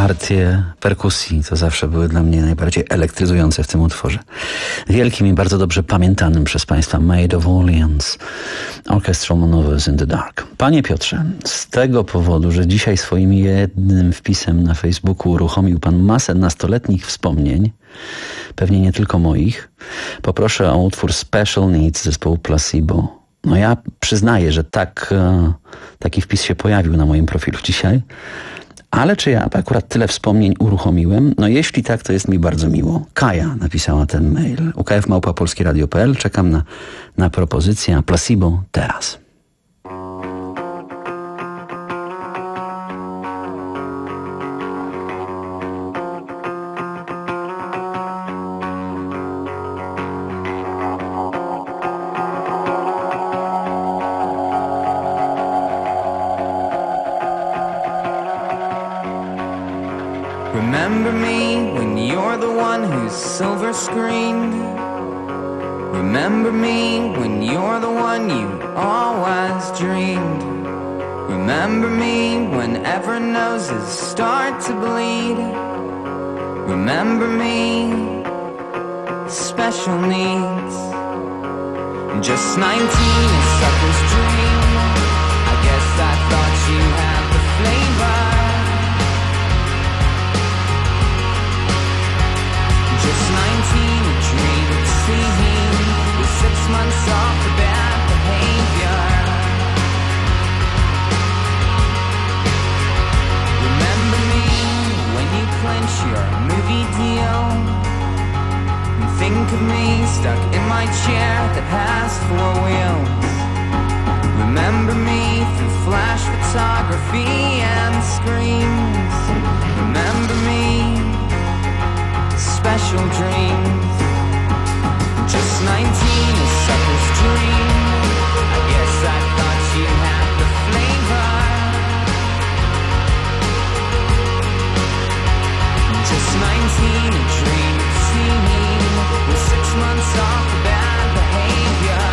partie perkusji to zawsze były dla mnie najbardziej elektryzujące w tym utworze. Wielkim i bardzo dobrze pamiętanym przez Państwa Made of Orleans, Orchestral Maneuvers in the Dark. Panie Piotrze, z tego powodu, że dzisiaj swoim jednym wpisem na Facebooku uruchomił Pan masę nastoletnich wspomnień, pewnie nie tylko moich, poproszę o utwór Special Needs zespołu Placebo. No ja przyznaję, że tak, taki wpis się pojawił na moim profilu dzisiaj, ale czy ja akurat tyle wspomnień uruchomiłem? No jeśli tak, to jest mi bardzo miło. Kaja napisała ten mail. U K F małpa polskie radio kropka p l. Czekam na, na propozycję. Placebo teraz. Remember me when you're the one who's silver screened. Remember me when you're the one you always dreamed. Remember me whenever noses start to bleed. Remember me, special needs. Just nineteen, a sucker's dream. I guess I thought you had the flavor. Just nineteen, a dream of seeing with six months off the bad behavior. Remember me when you clench your movie deal, and think of me stuck in my chair that has four wheels. Remember me through flash photography and screens. Remember me, special dreams. Just nineteen, a sucker's dream. I guess I thought you had the flavor. Just nineteen, a dream of seeing with six months off the bad behavior.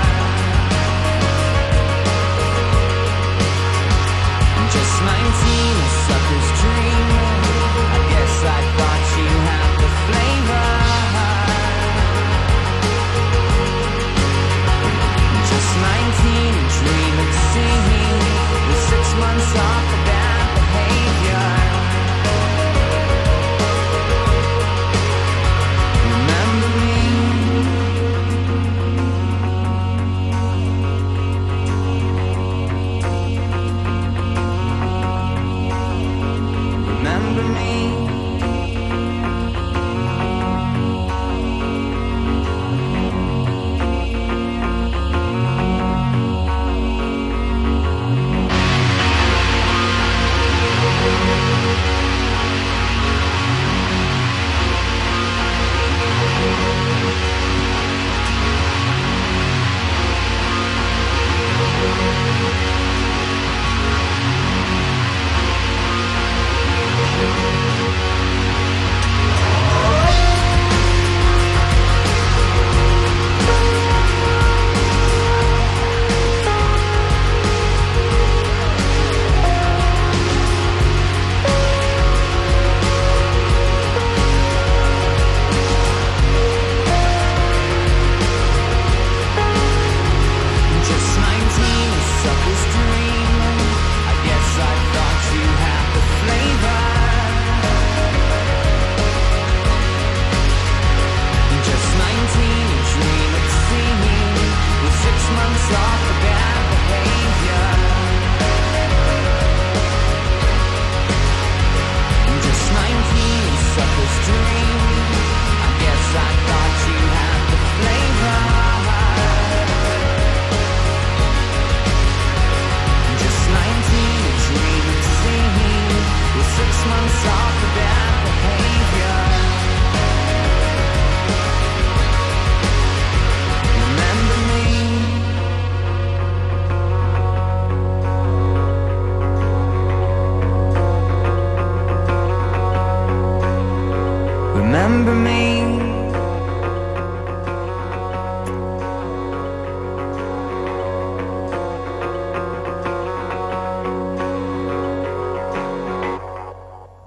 Just nineteen, a sucker's dream. I guess I thought you had the flavor. Just nineteen, a dream of seeing with six months off the bad behavior. Remember me. Remember me. Remember me.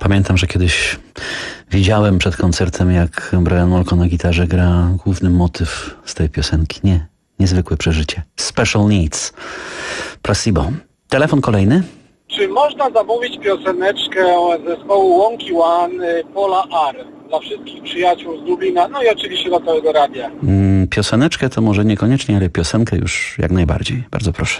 Pamiętam, że kiedyś widziałem przed koncertem, jak Brian Molko na gitarze gra główny motyw z tej piosenki. Nie, niezwykłe przeżycie. Special Needs. Placebo. Telefon kolejny. Czy można zamówić pioseneczkę zespołu Łąki One Pola R dla wszystkich przyjaciół z Dublina, no i oczywiście dla całego radia? Mm, pioseneczkę to może niekoniecznie, ale piosenkę już jak najbardziej. Bardzo proszę.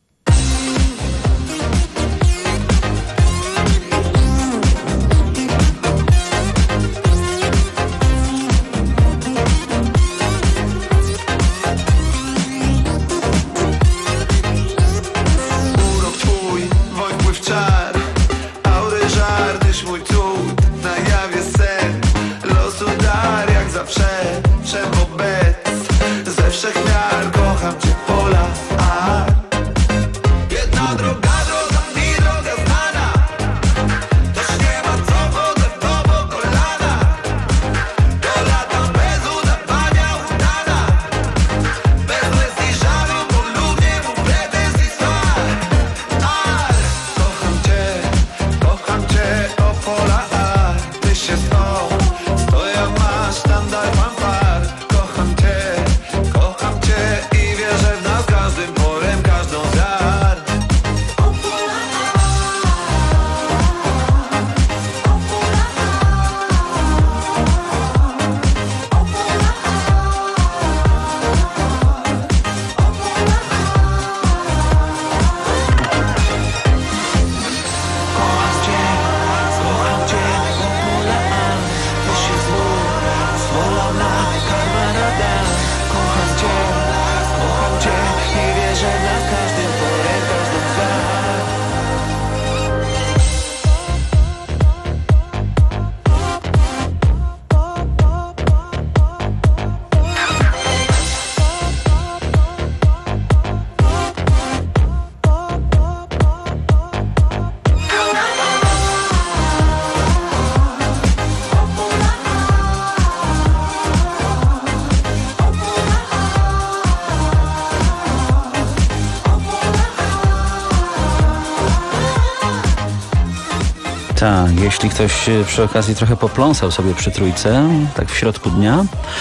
Tak, jeśli ktoś przy okazji trochę popląsał sobie przy trójce, tak w środku dnia,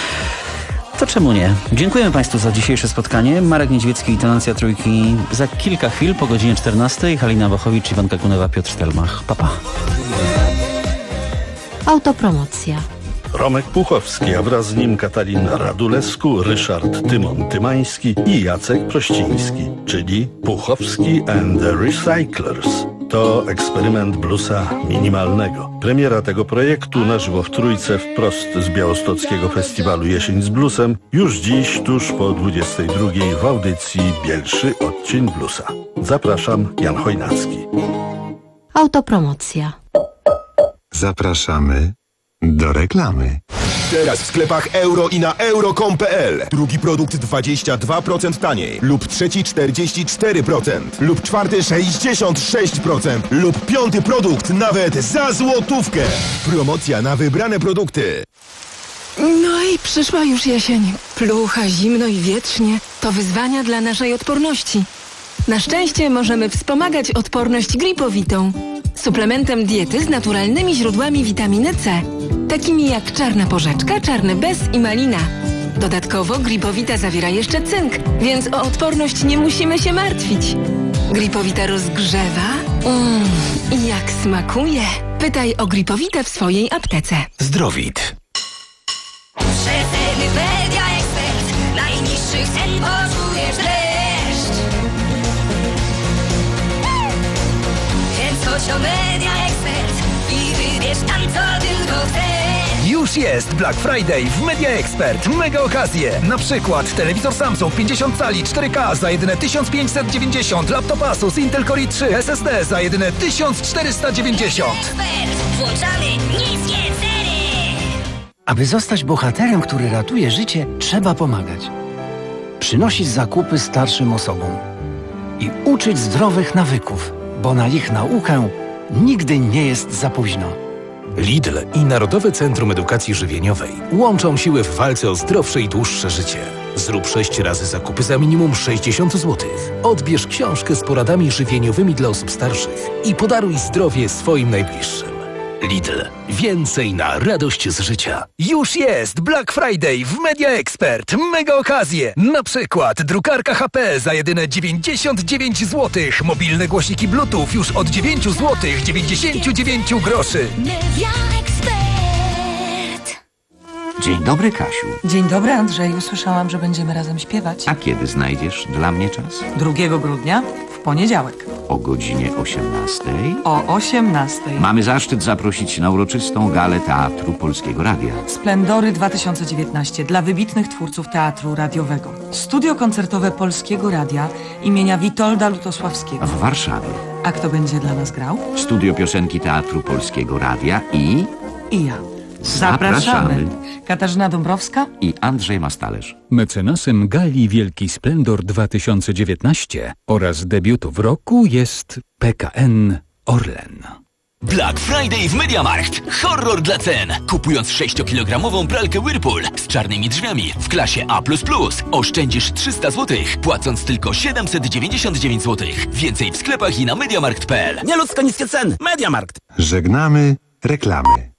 to czemu nie? Dziękujemy Państwu za dzisiejsze spotkanie. Marek Niedźwiecki i Tonacja Trójki za kilka chwil po godzinie czternastej. Halina Wachowicz, Iwanka Kunewa, Piotr Stelmach. Pa, pa. Autopromocja. Romek Puchowski, a wraz z nim Katarina Radulescu, Ryszard Tymon Tymański i Jacek Prościński, czyli Puchowski and the Recyclers. To eksperyment bluesa minimalnego. Premiera tego projektu na żywo w Trójce wprost z białostockiego festiwalu Jesień z bluesem już dziś tuż po dwudziestej drugiej w audycji Bielszy odcień bluesa. Zapraszam, Jan Chojnacki. Autopromocja. Zapraszamy do reklamy. Teraz w sklepach euro i na euro kropka com kropka p l. Drugi produkt dwadzieścia dwa procent taniej. Lub trzeci czterdzieści cztery procent. Lub czwarty sześćdziesiąt sześć procent. Lub piąty produkt nawet za złotówkę. Promocja na wybrane produkty. No i przyszła już jesień. Plucha, zimno i wietrznie. To wyzwania dla naszej odporności. Na szczęście możemy wspomagać odporność gripowitą. Suplementem diety z naturalnymi źródłami witaminy C, takimi jak czarna porzeczka, czarny bez i malina. Dodatkowo gripowita zawiera jeszcze cynk, więc o odporność nie musimy się martwić. Gripowita rozgrzewa. Mmm, i jak smakuje. Pytaj o gripowitę w swojej aptece. Zdrowit. Przeceny Media Expert. Najniższych cen poczujesz dreszcz. Więc chodź do Media Expert i wybierz tam, co tylko chcesz. Już jest Black Friday w Media Expert. Mega okazje. Na przykład telewizor Samsung pięćdziesiąt cali cztery K za jedyne tysiąc pięćset dziewięćdziesiąt, laptop Asus Intel Core i trzy S S D za jedyne tysiąc czterysta dziewięćdziesiąt. Expert. Włączamy niskie ceny. Aby zostać bohaterem, który ratuje życie, trzeba pomagać. Przynosić zakupy starszym osobom. I uczyć zdrowych nawyków, bo na ich naukę nigdy nie jest za późno. Lidl i Narodowe Centrum Edukacji Żywieniowej łączą siły w walce o zdrowsze i dłuższe życie. Zrób sześć razy zakupy za minimum sześćdziesiąt złotych. Odbierz książkę z poradami żywieniowymi dla osób starszych i podaruj zdrowie swoim najbliższym. Lidl. Więcej na radość z życia. Już jest Black Friday w Media Expert. Mega okazje. Na przykład drukarka H P za jedyne dziewięćdziesiąt dziewięć złotych. Mobilne głośniki Bluetooth już od dziewięć złotych dziewięćdziesiąt dziewięć groszy. Media Expert. Dzień dobry, Kasiu. Dzień dobry, Andrzeju. Słyszałam, że będziemy razem śpiewać. A kiedy znajdziesz dla mnie czas? drugiego grudnia, w poniedziałek. O godzinie osiemnastej? O osiemnastej. Mamy zaszczyt zaprosić na uroczystą galę Teatru Polskiego Radia. Splendory dwa tysiące dziewiętnaście dla wybitnych twórców teatru radiowego. Studio koncertowe Polskiego Radia imienia Witolda Lutosławskiego. W Warszawie. A kto będzie dla nas grał? Studio Piosenki Teatru Polskiego Radia i... I ja. Zapraszamy. Zapraszamy. Katarzyna Dąbrowska I Andrzej Mastalerz. Mecenasem Gali Wielki Splendor dwa tysiące dziewiętnaście oraz debiutów roku jest P K N Orlen. Black Friday w MediaMarkt. Horror dla cen. Kupując sześciokilogramową pralkę Whirlpool z czarnymi drzwiami w klasie A plus plus, oszczędzisz trzysta złotych, płacąc tylko siedemset dziewięćdziesiąt dziewięć złotych. Więcej w sklepach i na mediamarkt kropka p l. Nieludzko niskie ceny. MediaMarkt. Żegnamy reklamy.